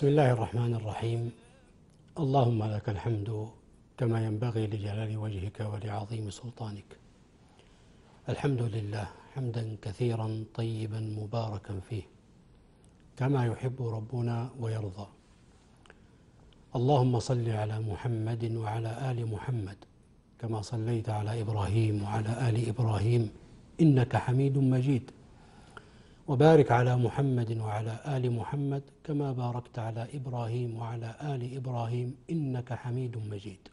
بسم الله الرحمن الرحيم. اللهم لك الحمد كما ينبغي لجلال وجهك ولعظيم سلطانك. الحمد لله حمدا كثيرا طيبا مباركا فيه كما يحب ربنا ويرضى. اللهم صل على محمد وعلى آل محمد كما صليت على إبراهيم وعلى آل إبراهيم إنك حميد مجيد، وبارك على محمد وعلى آل محمد كما باركت على إبراهيم وعلى آل إبراهيم إنك حميد مجيد.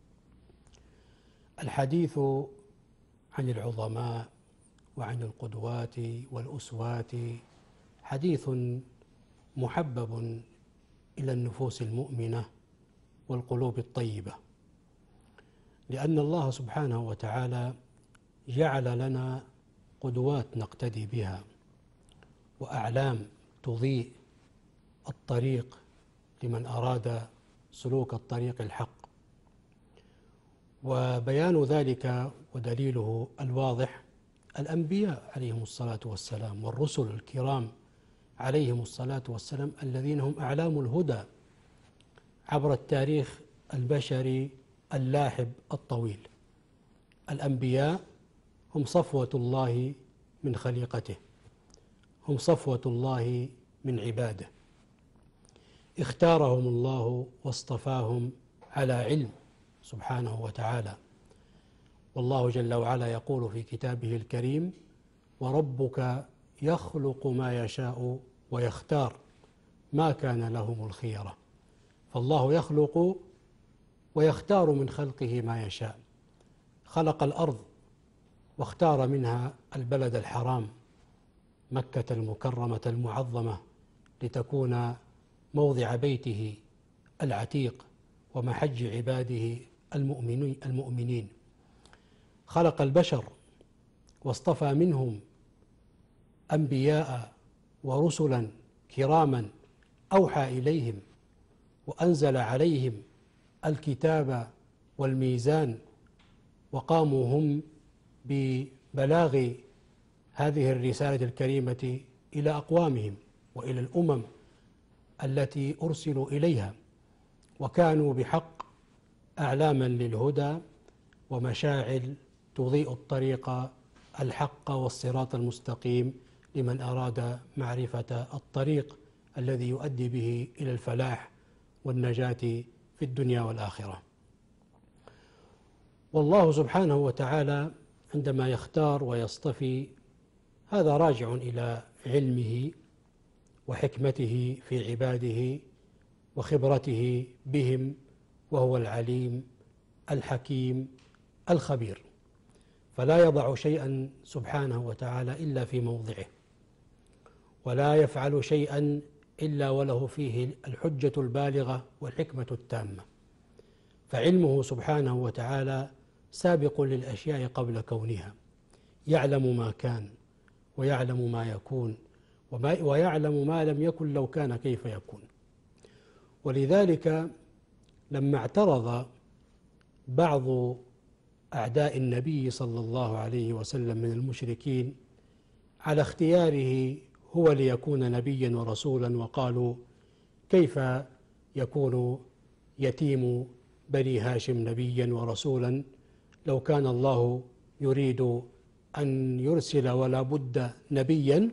الحديث عن العظماء وعن القدوات والأسوات حديث محبب إلى النفوس المؤمنة والقلوب الطيبة، لأن الله سبحانه وتعالى جعل لنا قدوات نقتدي بها وأعلام تضيء الطريق لمن أراد سلوك الطريق الحق. وبيان ذلك ودليله الواضح الأنبياء عليهم الصلاة والسلام والرسل الكرام عليهم الصلاة والسلام الذين هم أعلام الهدى عبر التاريخ البشري اللاحب الطويل. الأنبياء هم صفوة الله من خليقته، هم صفوة الله من عباده، اختارهم الله واصطفاهم على علم سبحانه وتعالى. والله جل وعلا يقول في كتابه الكريم: وربك يخلق ما يشاء ويختار ما كان لهم الخيرة. فالله يخلق ويختار من خلقه ما يشاء. خلق الأرض واختار منها البلد الحرام مكة المكرمة المعظمة لتكون موضع بيته العتيق ومحج عباده المؤمنين. خلق البشر واصطفى منهم أنبياء ورسلا كراما أوحى إليهم وأنزل عليهم الكتاب والميزان، وقاموا هم ببلاغ هذه الرسالة الكريمة إلى أقوامهم وإلى الأمم التي أرسلوا إليها، وكانوا بحق أعلاما للهدى ومشاعل تضيء الطريق الحق والصراط المستقيم لمن أراد معرفة الطريق الذي يؤدي به إلى الفلاح والنجاة في الدنيا والآخرة. والله سبحانه وتعالى عندما يختار ويصطفي هذا راجع إلى علمه وحكمته في عباده وخبرته بهم، وهو العليم الحكيم الخبير، فلا يضع شيئا سبحانه وتعالى إلا في موضعه، ولا يفعل شيئا إلا وله فيه الحجة البالغة والحكمة التامة. فعلمه سبحانه وتعالى سابق للأشياء قبل كونها، يعلم ما كان ويعلم ما يكون ويعلم ما لم يكن لو كان كيف يكون. ولذلك لما اعترض بعض أعداء النبي صلى الله عليه وسلم من المشركين على اختياره هو ليكون نبيا ورسولا، وقالوا: كيف يكون يتيم بني هاشم نبيا ورسولا لو كان الله يريد أن يرسل ولا بد نبيا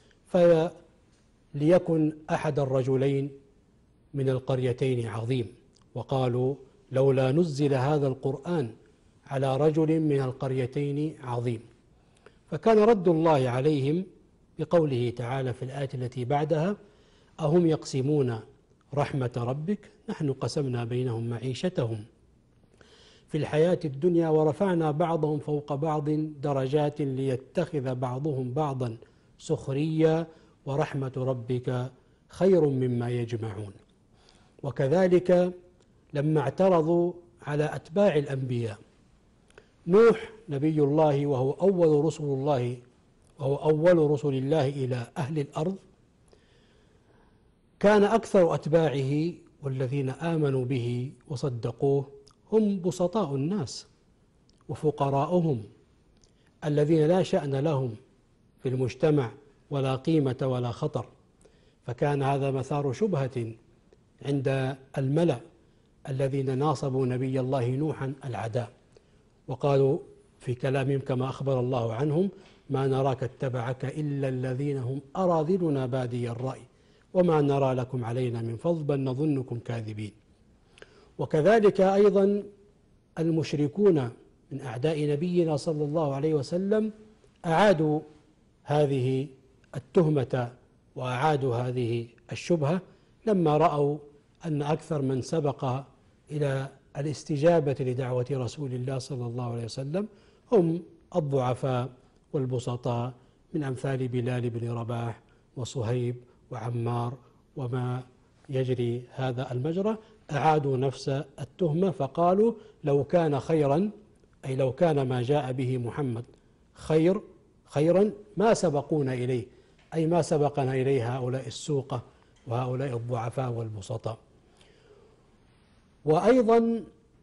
فليكن أحد الرجلين من القريتين عظيم. وقالوا: لولا نزل هذا القرآن على رجل من القريتين عظيم. فكان رد الله عليهم بقوله تعالى في الآية التي بعدها: أهم يقسمون رحمة ربك نحن قسمنا بينهم معيشتهم في الحياة الدنيا ورفعنا بعضهم فوق بعض درجات ليتخذ بعضهم بعضا سخريا ورحمة ربك خير مما يجمعون. وكذلك لما اعترضوا على أتباع الأنبياء، نوح نبي الله وهو أول رسل الله إلى أهل الأرض، كان أكثر أتباعه والذين آمنوا به وصدقوه هم بسطاء الناس وفقراؤهم الذين لا شأن لهم في المجتمع ولا قيمة ولا خطر. فكان هذا مثار شبهة عند الملأ الذين ناصبوا نبي الله نوحا العداء، وقالوا في كلامهم كما أخبر الله عنهم: ما نراك اتبعك إلا الذين هم أراذلنا بادي الرأي وما نرى لكم علينا من فضل بل نظنكم كاذبين. وكذلك أيضا المشركون من أعداء نبينا صلى الله عليه وسلم أعادوا هذه التهمة وأعادوا هذه الشبهة لما رأوا أن أكثر من سبق إلى الاستجابة لدعوة رسول الله صلى الله عليه وسلم هم الضعفاء والبسطاء من أمثال بلال بن رباح وصهيب وعمار وما يجري هذا المجرى. أعادوا نفس التهمة فقالوا: لو كان خيرا، أي لو كان ما جاء به محمد خيرا ما سبقونا إليه، أي ما سبقنا إليه هؤلاء السوقة وهؤلاء الضعفاء والبسطاء. وأيضا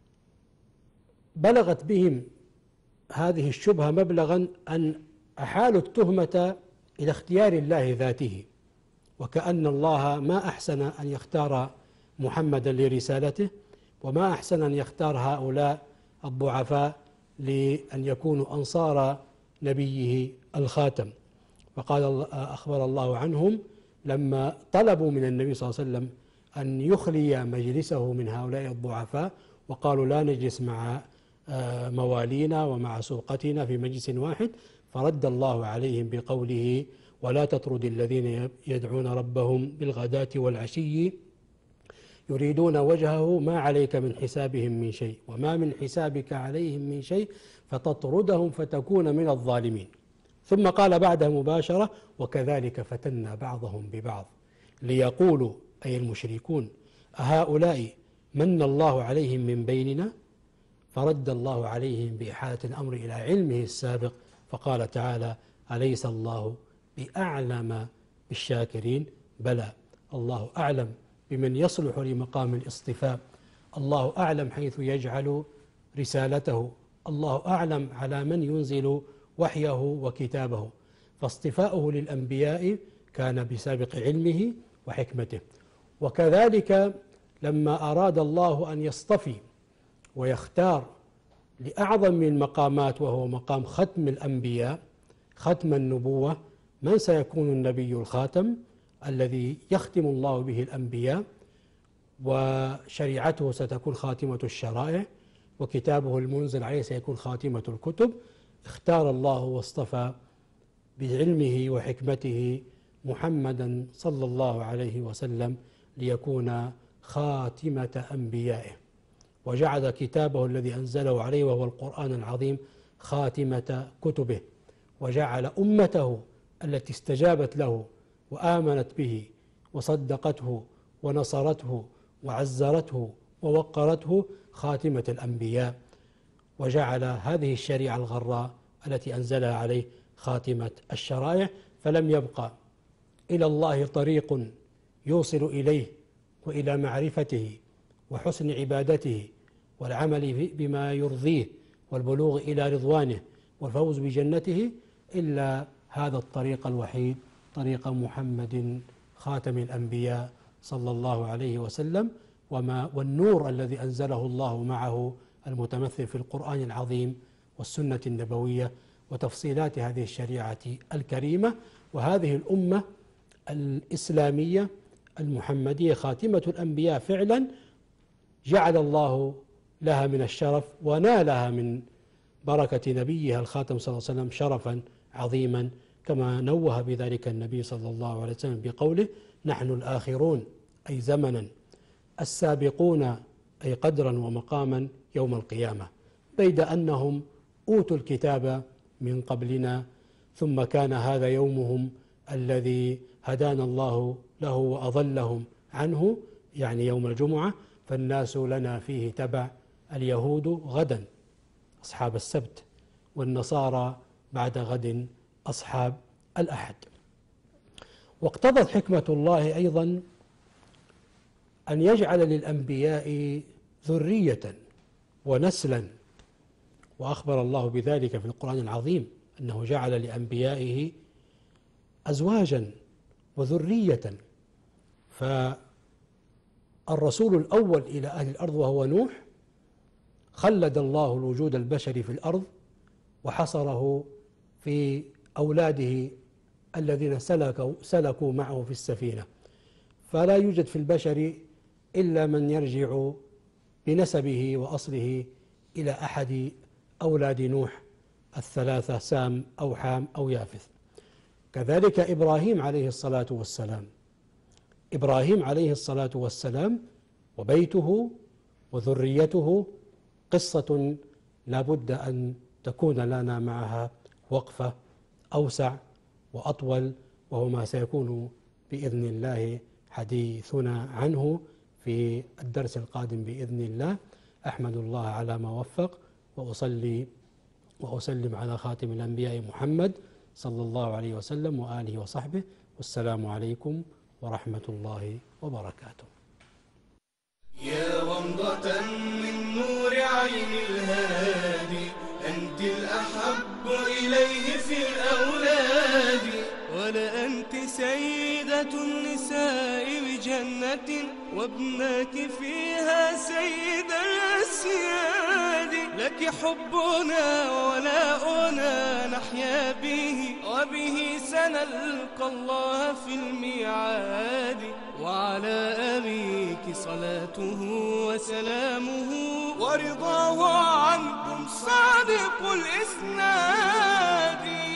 بلغت بهم هذه الشبهة مبلغا أن أحالوا التهمة إلى اختيار الله ذاته، وكأن الله ما أحسن أن يختار محمدا لرسالته، وما أحسن أن يختار هؤلاء الضعفاء لأن يكونوا أنصار نبيه الخاتم. فقال أخبر الله عنهم لما طلبوا من النبي صلى الله عليه وسلم أن يخلي مجلسه من هؤلاء الضعفاء، وقالوا: لا نجلس مع موالينا ومع سوقتنا في مجلس واحد، فرد الله عليهم بقوله: ولا تطرد الذين يدعون ربهم بالغداة والعشي يريدون وجهه ما عليك من حسابهم من شيء وما من حسابك عليهم من شيء فتطردهم فتكون من الظالمين. ثم قال بعدها مباشرة: وكذلك فتنا بعضهم ببعض ليقولوا، أي المشركون: أهؤلاء من الله عليهم من بيننا؟ فرد الله عليهم بإحالة الأمر إلى علمه السابق، فقال تعالى: أليس الله بأعلم بالشاكرين؟ بلى، الله أعلم بمن يصلح لمقام الاصطفاء، الله أعلم حيث يجعل رسالته، الله أعلم على من ينزل وحيه وكتابه. فاصطفاؤه للأنبياء كان بسابق علمه وحكمته. وكذلك لما أراد الله أن يصطفي ويختار لأعظم من المقامات وهو مقام ختم الأنبياء، ختم النبوة، من سيكون النبي الخاتم الذي يختم الله به الأنبياء، وشريعته ستكون خاتمة الشرائع، وكتابه المنزل عليه سيكون خاتمة الكتب. اختار الله واصطفى بعلمه وحكمته محمدا صلى الله عليه وسلم ليكون خاتمة أنبيائه، وجعل كتابه الذي أنزله عليه وهو القرآن العظيم خاتمة كتبه، وجعل أمته التي استجابت له وآمنت به وصدقته ونصرته وعزرته ووقرته خاتمة الأنبياء، وجعل هذه الشريعة الغراء التي أنزلها عليه خاتمة الشرائع. فلم يبقى إلى الله طريق يوصل إليه وإلى معرفته وحسن عبادته والعمل بما يرضيه والبلوغ إلى رضوانه والفوز بجنته إلا هذا الطريق الوحيد، طريق محمد خاتم الأنبياء صلى الله عليه وسلم، والنور الذي أنزله الله معه المتمثل في القرآن العظيم والسنة النبوية وتفصيلات هذه الشريعة الكريمة. وهذه الأمة الإسلامية المحمدية خاتمة الأنبياء فعلا جعل الله لها من الشرف ونالها من بركة نبيها الخاتم صلى الله عليه وسلم شرفا عظيما، كما نوه بذلك النبي صلى الله عليه وسلم بقوله: نحن الآخرون، أي زمنا، السابقون، أي قدرا ومقاما يوم القيامة، بيد أنهم أوتوا الكتاب من قبلنا ثم كان هذا يومهم الذي هدانا الله له وأضلهم عنه، يعني يوم الجمعة، فالناس لنا فيه تبع، اليهود غدا أصحاب السبت، والنصارى بعد غد أصحاب الأحد. واقتضت حكمة الله أيضا أن يجعل للأنبياء ذرية ونسلا، وأخبر الله بذلك في القرآن العظيم أنه جعل لأنبيائه أزواجا وذرية. الرسول الأول إلى أهل الأرض وهو نوح، خلد الله الوجود البشري في الأرض وحصره في أولاده الذين سلكوا معه في السفينة، فلا يوجد في البشر إلا من يرجع بنسبه وأصله إلى أحد أولاد نوح الثلاثة، سام أو حام أو يافث. كذلك إبراهيم عليه الصلاة والسلام، إبراهيم عليه الصلاة والسلام وبيته وذريته قصة لا بد أن تكون لنا معها وقفة أوسع وأطول، وهو ما سيكون بإذن الله حديثنا عنه في الدرس القادم بإذن الله. أحمد الله على ما وفق، وأصلي وأسلم على خاتم الأنبياء محمد صلى الله عليه وسلم وآله وصحبه، والسلام عليكم ورحمة الله وبركاته. يا رمضة من نور عين الهادي، أنت الأحب إليه في الأولاد، ولأنت سيدة النساء بجنة، وابنك فيها سيد الأسياد. لك حبنا ولاؤنا نحيا به، وبه سنلقى الله في الميعاد. وعلى أبيك صلاته وسلامه، ورضاه عنكم صادق الإسناد.